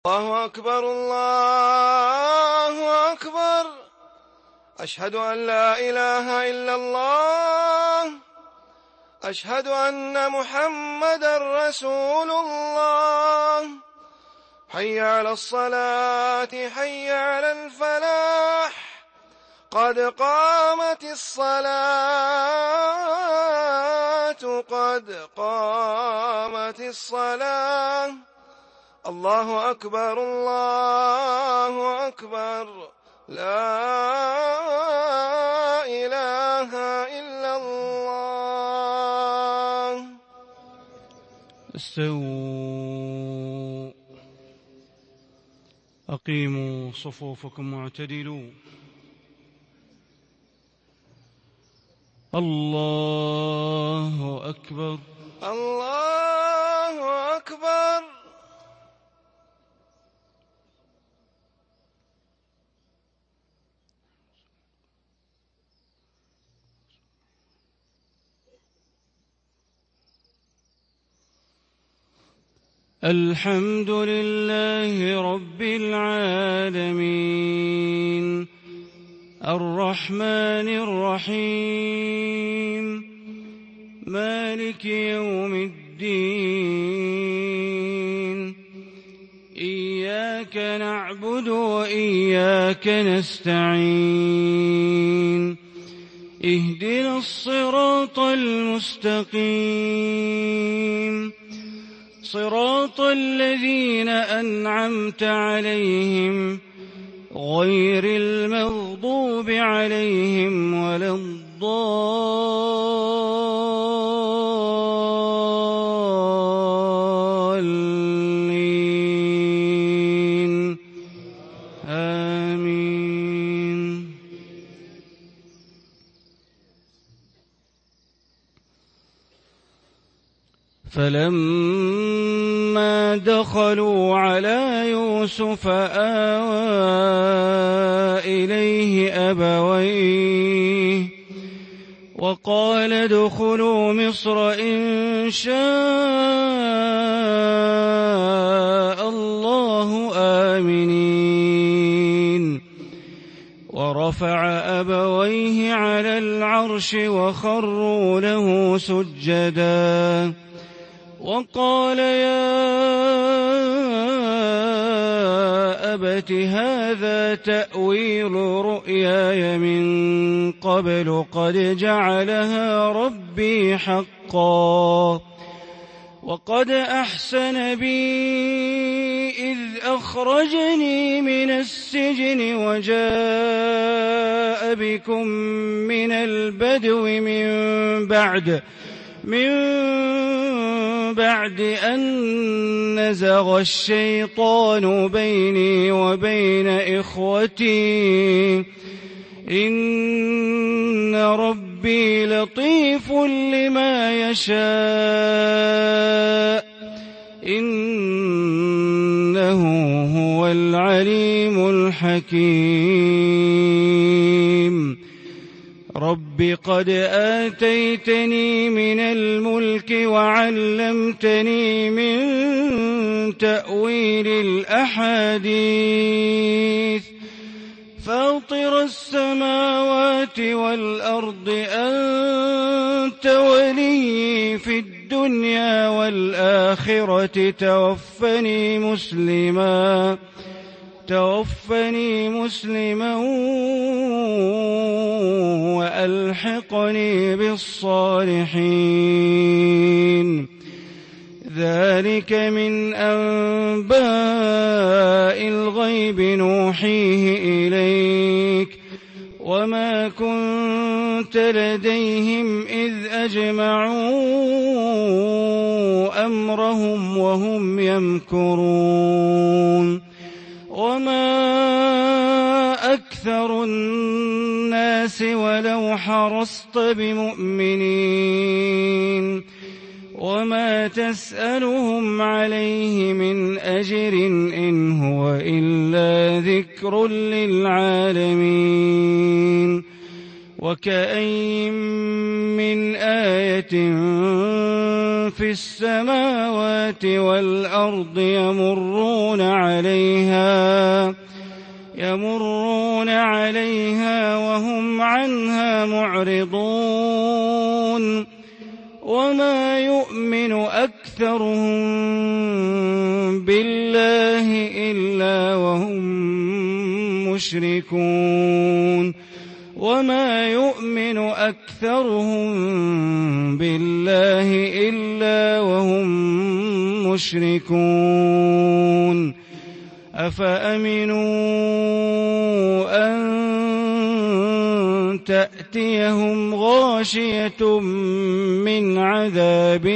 الله أكبر الله أكبر. أشهد أن لا إله إلا الله. أشهد أن محمدا رسول الله. حي على الصلاة حي على الفلاح. قد قامت الصلاة قد قامت الصلاة. الله أكبر الله أكبر. لا إله إلا الله. استووا، أقيموا صفوفكم واعتدلوا. الله أكبر الله أكبر. الحمد لله رب العالمين، الرحمن الرحيم، مالك يوم الدين. إياك نعبد وإياك نستعين. اهدنا الصراط المستقيم، صراط الذين أنعمت عليهم غير المغضوب عليهم ولا الضالين. آمين. فلما دخلوا على يوسف آوى إليه أبويه وقال ادخلوا مصر إن شاء الله آمنين. ورفع أبويه على العرش وخروا له سجدا وقال يا أبت هذا تأويل رؤياي من قبل قد جعلها ربي حقا وقد أحسن بي إذ أخرجني من السجن وجاء بكم من البدو من بعد أن نزغ الشيطان بيني وبين إخوتي إن ربي لطيف لما يشاء إنه هو العليم الحكيم. رب قد آتيتني من الملك وعلمتني من تأويل الأحاديث فاطر السماوات والأرض أنت ولي في الدنيا والآخرة توفني مسلما وألحقني بالصالحين. ذلك من أنباء الغيب نوحيه إليك وما كنت لديهم إذ أجمعوا أمرهم وهم يمكرون. وما أكثر الناس ولو حرصت بمؤمنين وما تسألهم عليه من أجر إن هو إلا ذكر للعالمين. وكأين من آية في السماوات والأرض يمرون عليها وهم عنها معرضون وما يؤمن أكثرهم بالله إلا وهم مشركون أفأمنوا أن تأتيهم غاشية من عذاب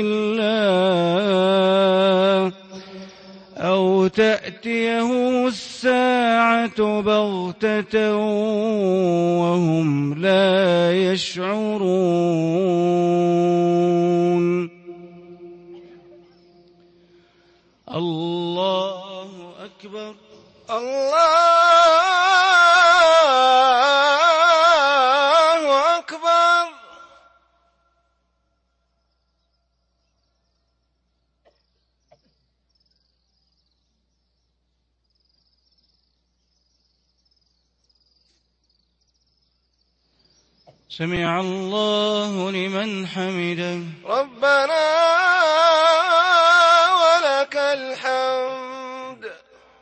الله أو تأتيهم الساعة بغتة وهم لا يشعرون. الله أكبر. الله أكبر. سمع الله لمن حمده. ربنا ولك الحمد.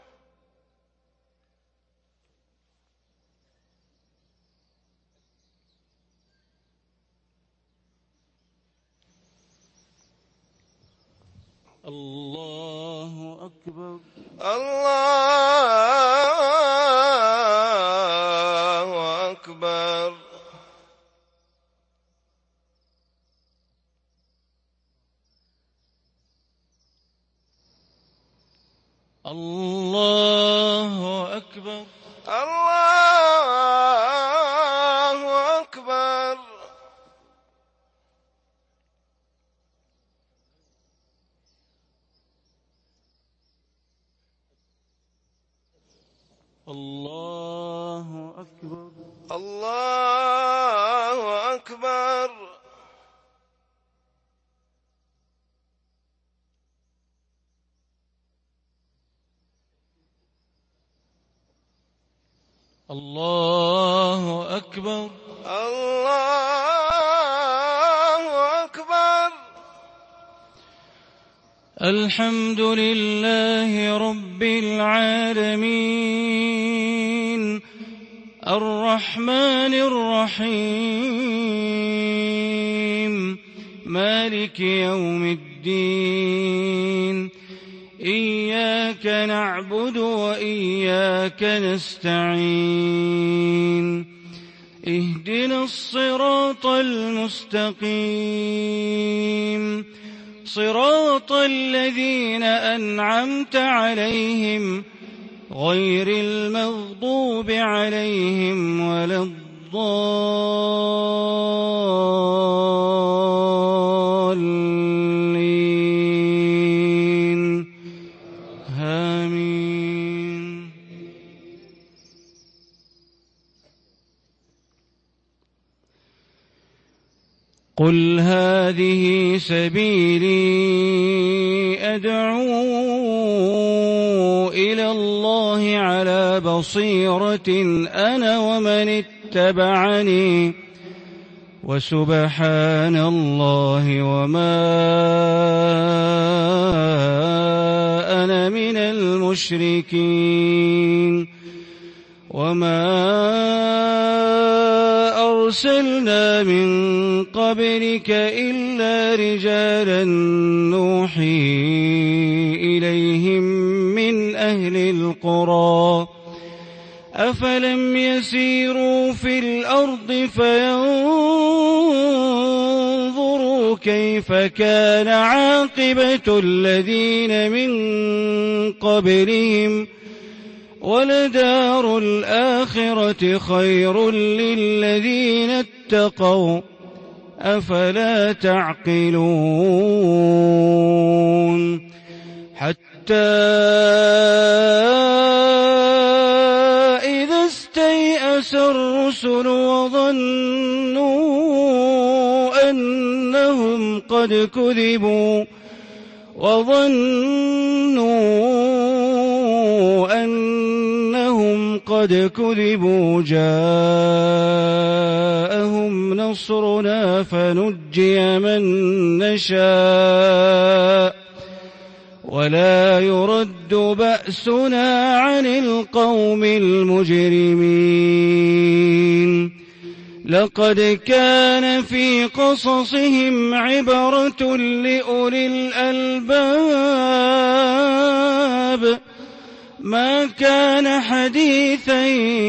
الله أكبر. الله أكبر. الله أكبر. الله أكبر. الله أكبر. الله أكبر. الله أكبر. الله أكبر. الحمد لله رب العالمين الرحمن الرحيم مالك يوم الدين إياك نعبد وإياك نستعين اهدنا الصراط المستقيم صراط الذين أنعمت عليهم غير المغضوب عليهم ولا الضالين آمين. قل هذه سبيلي أدعو إلى الله على بصيرة أنا ومن اتبعني وسبحان الله وما أنا من المشركين. وما أرسلنا من قبلك إلا رجالا نوحي إليهم من أهل القرى أفلم يسيروا في الأرض فينظروا كيف كان عاقبة الذين من قبلهم ولدار الآخرة خير للذين اتقوا أفلا تعقلون. حتى إذا استيأس الرسل وظنوا قد كذبوا وظنوا أنهم قد كذبوا جاءهم نصرنا فنجي من نشاء ولا يرد بأسنا عن القوم المجرمين لقد كان في قصصهم عبرة لأولي الألباب ما كان حديثا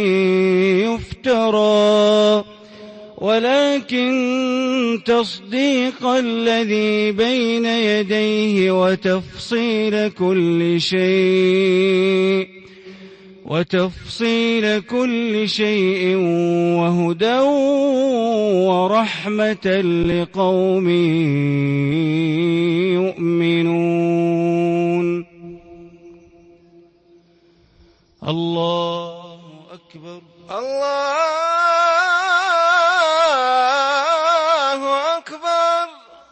يفترى ولكن تصديق الذي بين يديه وتفصيل كل شيء وهدى ورحمة لقوم يؤمنون. الله أكبر. الله أكبر.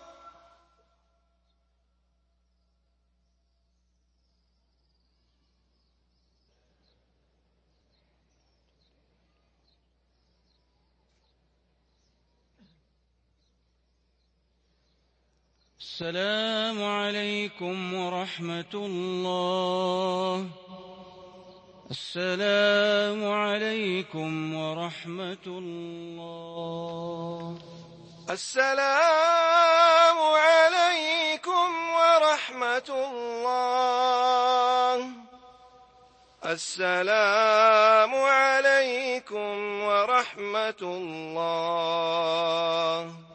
السلام عليكم ورحمة الله. السلام عليكم ورحمة الله. السلام عليكم ورحمة الله. السلام عليكم ورحمة الله.